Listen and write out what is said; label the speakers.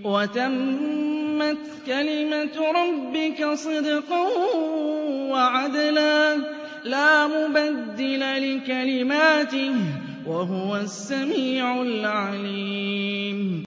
Speaker 1: وَتَمَّتْ كَلِمَةُ رَبِّكَ صِدْقًا وَعَدْلًا ۚ لَّا مُبَدِّلَ لِكَلِمَاتِهِ ۚ وَهُوَ السَّمِيعُ الْعَلِيمُ